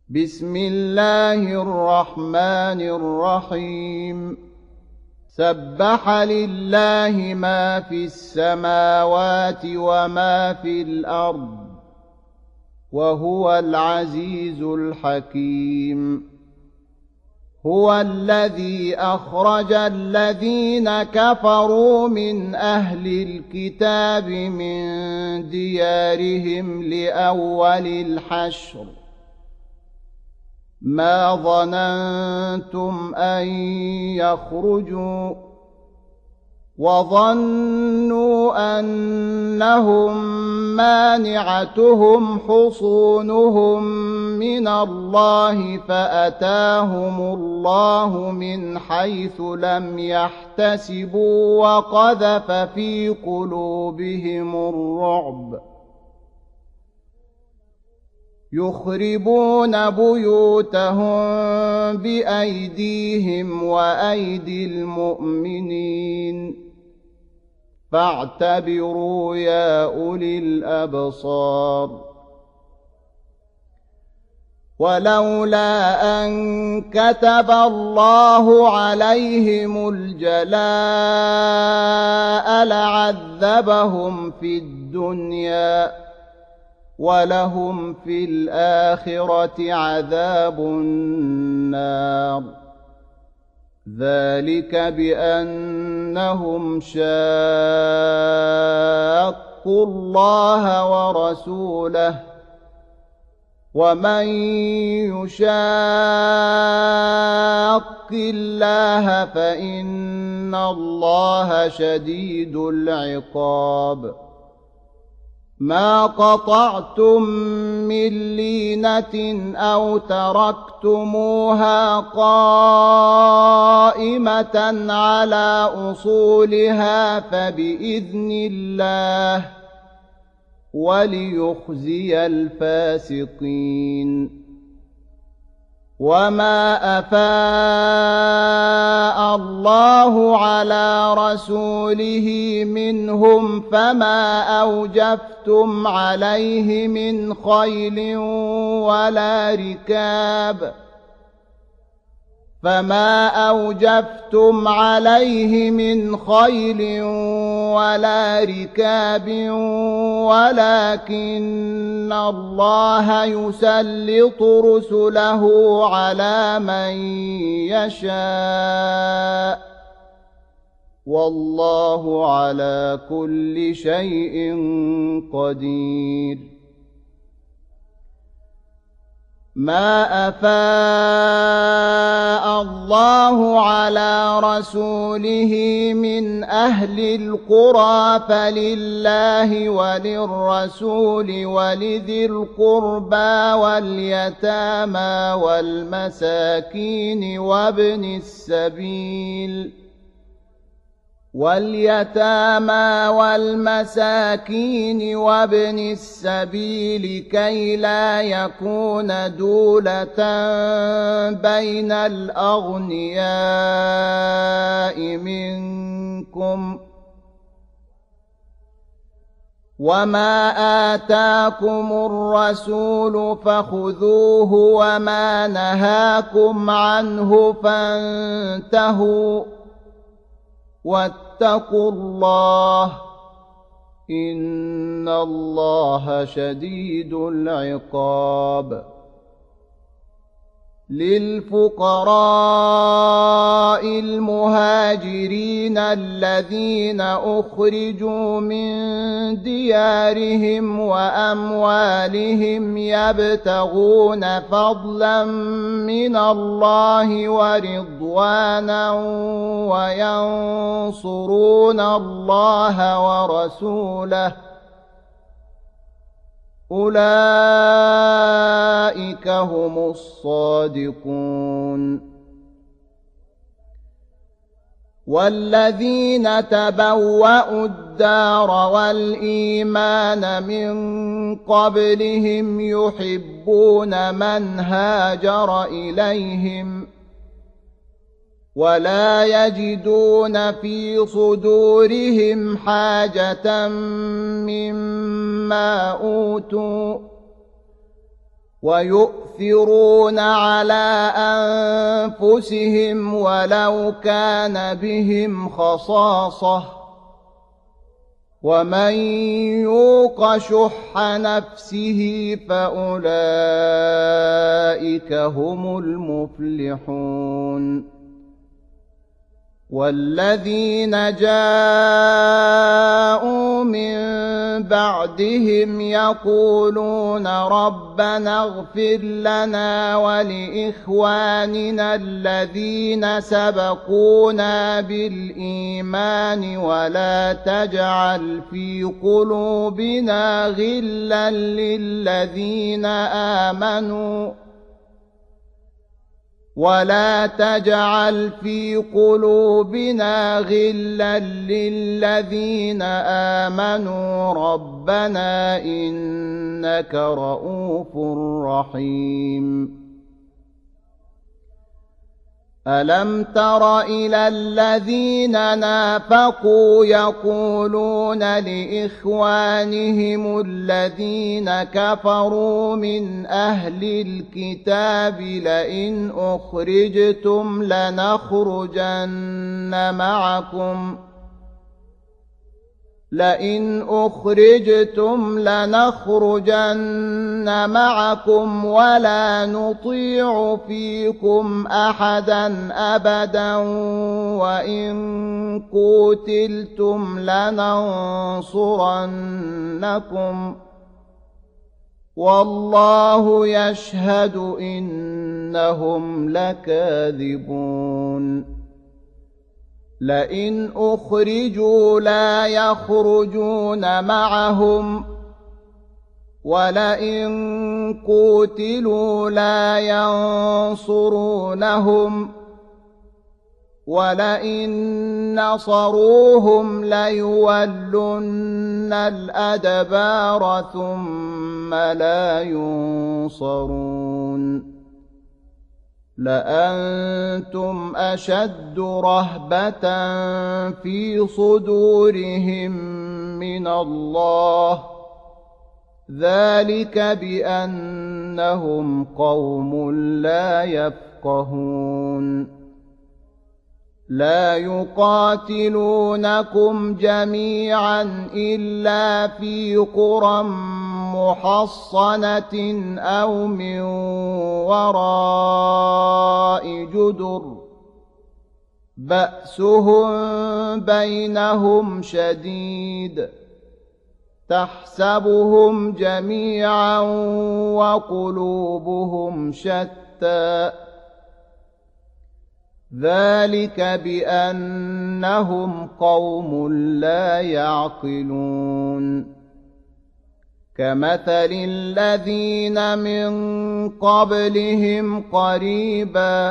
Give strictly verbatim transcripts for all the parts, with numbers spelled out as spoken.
بسم الله الرحمن الرحيم سبح لله ما في السماوات وما في الأرض وهو العزيز الحكيم هو الذي أخرج الذين كفروا من أهل الكتاب من ديارهم لأول الحشر ما ظننتم أن يخرجوا وظنوا أنهم مانعتهم حصونهم من الله فأتاهم الله من حيث لم يحتسبوا وقذف في قلوبهم الرعب يخربون بيوتهم بأيديهم وأيدي المؤمنين فاعتبروا يا أولي الأبصار ولولا أن كتب الله عليهم الجلاء لعذبهم في الدنيا ولهم في الآخرة عذاب النار ذلك بأنهم شاقوا الله ورسوله ومن يشاق الله فإن الله شديد العقاب ما قطعتم من لينة أو تركتموها قائمة على أصولها فبإذن الله وليخزي الفاسقين وما أفاء الله على رسوله منهم فما أوجفتم عليه من خيل ولا ركاب فما أوجفتم عليه من خيل ولا ركاب ولكن الله يسلط رسله على من يشاء والله على كل شيء قدير ما أفاء الله على رسوله من أهل القرى فلله وللرسول ولذي القربى واليتامى والمساكين وابن السبيل واليتامى والمساكين وابن السبيل كي لا يكون دولة بين الأغنياء منكم وما آتاكم الرسول فخذوه وما نهاكم عنه فانتهوا واتقوا الله إن الله شديد العقاب للفقراء المهاجرين الذين أخرجوا من ديارهم وأموالهم يبتغون فضلا من الله ورضوانا وينصرون الله ورسوله أولئك هم الصادقون والذين تبوأوا الدار والإيمان من قبلهم يحبون من هاجر إليهم ولا يجدون في صدورهم حاجة مما أوتوا ويؤثرون على أنفسهم ولو كان بهم خصاصة ومن يوق شح نفسه فأولئك هم المفلحون والذين جاءوا من بعدهم يقولون ربنا اغفر لنا ولإخواننا الذين سبقونا بالإيمان ولا تجعل في قلوبنا غلا للذين آمنوا ولا تجعل في قلوبنا غلا للذين آمنوا ربنا إنك رؤوف رحيم ألم تر إلى الذين نافقوا يقولون لإخوانهم الذين كفروا من أهل الكتاب لئن أخرجتم لنخرجن معكم لئن أخرجتم لنخرجن معكم ولا نطيع فيكم أحدا أبدا وإن قتلتم لننصرنكم والله يشهد إنهم لكاذبون لئن أخرجوا لا يخرجون معهم ولئن قتلوا لا ينصرونهم ولئن نصروهم ليولن الأدبار ثم لا ينصرون لأنتم أشد رهبة في صدورهم من الله ذلك بأنهم قوم لا يفقهون لا يقاتلونكم جميعا إلا في قرى محصنة أو من وراء جدر بأسهم بينهم شديد تحسبهم جميعا وقلوبهم شتى ذلك بأنهم قوم لا يعقلون كمثل الذين من قبلهم قريبا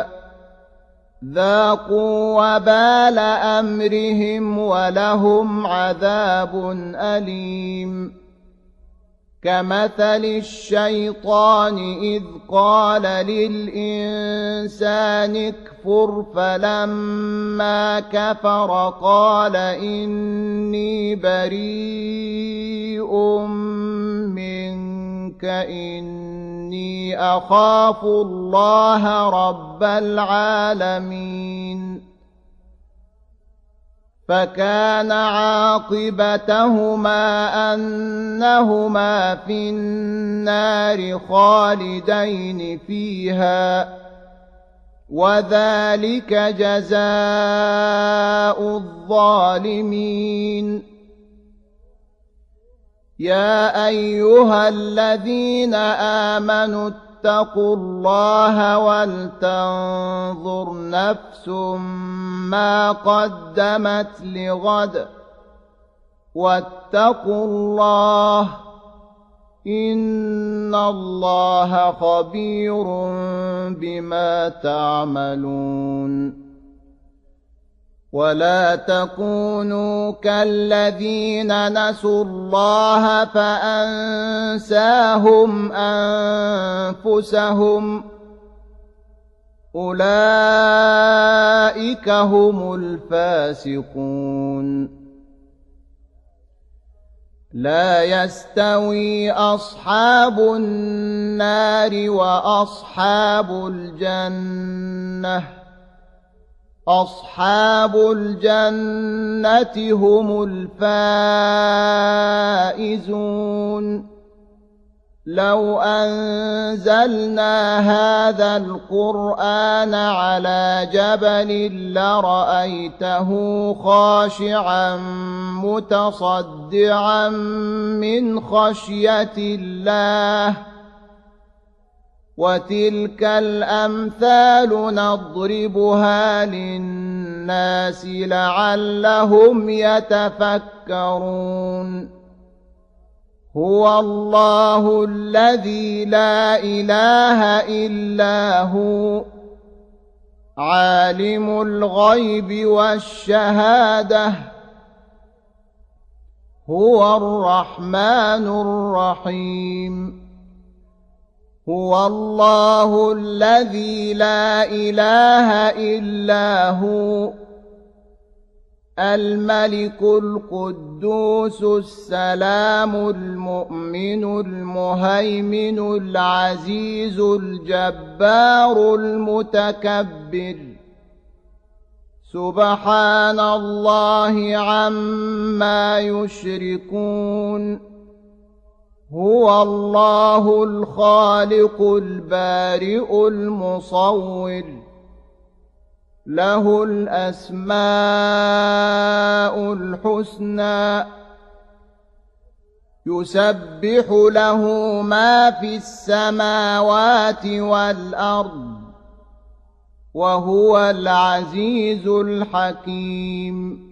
ذاقوا وبال أمرهم ولهم عذاب أليم كمثل الشيطان إذ قال للإنسان اكفر فلما كفر قال إني بريء منك إني أخاف الله رب العالمين فكان عاقبتهما أنهما في النار خالدين فيها وذلك جزاء الظالمين يا أيها الذين آمنوا اتقوا الله ولتنظر نفس ما قدمت لغد واتقوا الله إن الله خبير بما تعملون ولا تكونوا كالذين نسوا الله فأنساهم أنفسهم أولئك هم الفاسقون لا يستوي أصحاب النار وأصحاب الجنة أصحاب الجنة هم الفائزون لو أنزلنا هذا القرآن على جبل لرأيته خاشعا متصدعا من خشية الله وتلك الأمثال نضربها للناس لعلهم يتفكرون هو الله الذي لا إله إلا هو عالم الغيب والشهادة هو الرحمن الرحيم هو الله الذي لا إله إلا هو الملك القدوس السلام المؤمن المهيمن العزيز الجبار المتكبر سبحان الله عما يشركون هو الله الخالق البارئ المصور له الأسماء الحسنى يسبح له ما في السماوات والأرض وهو العزيز الحكيم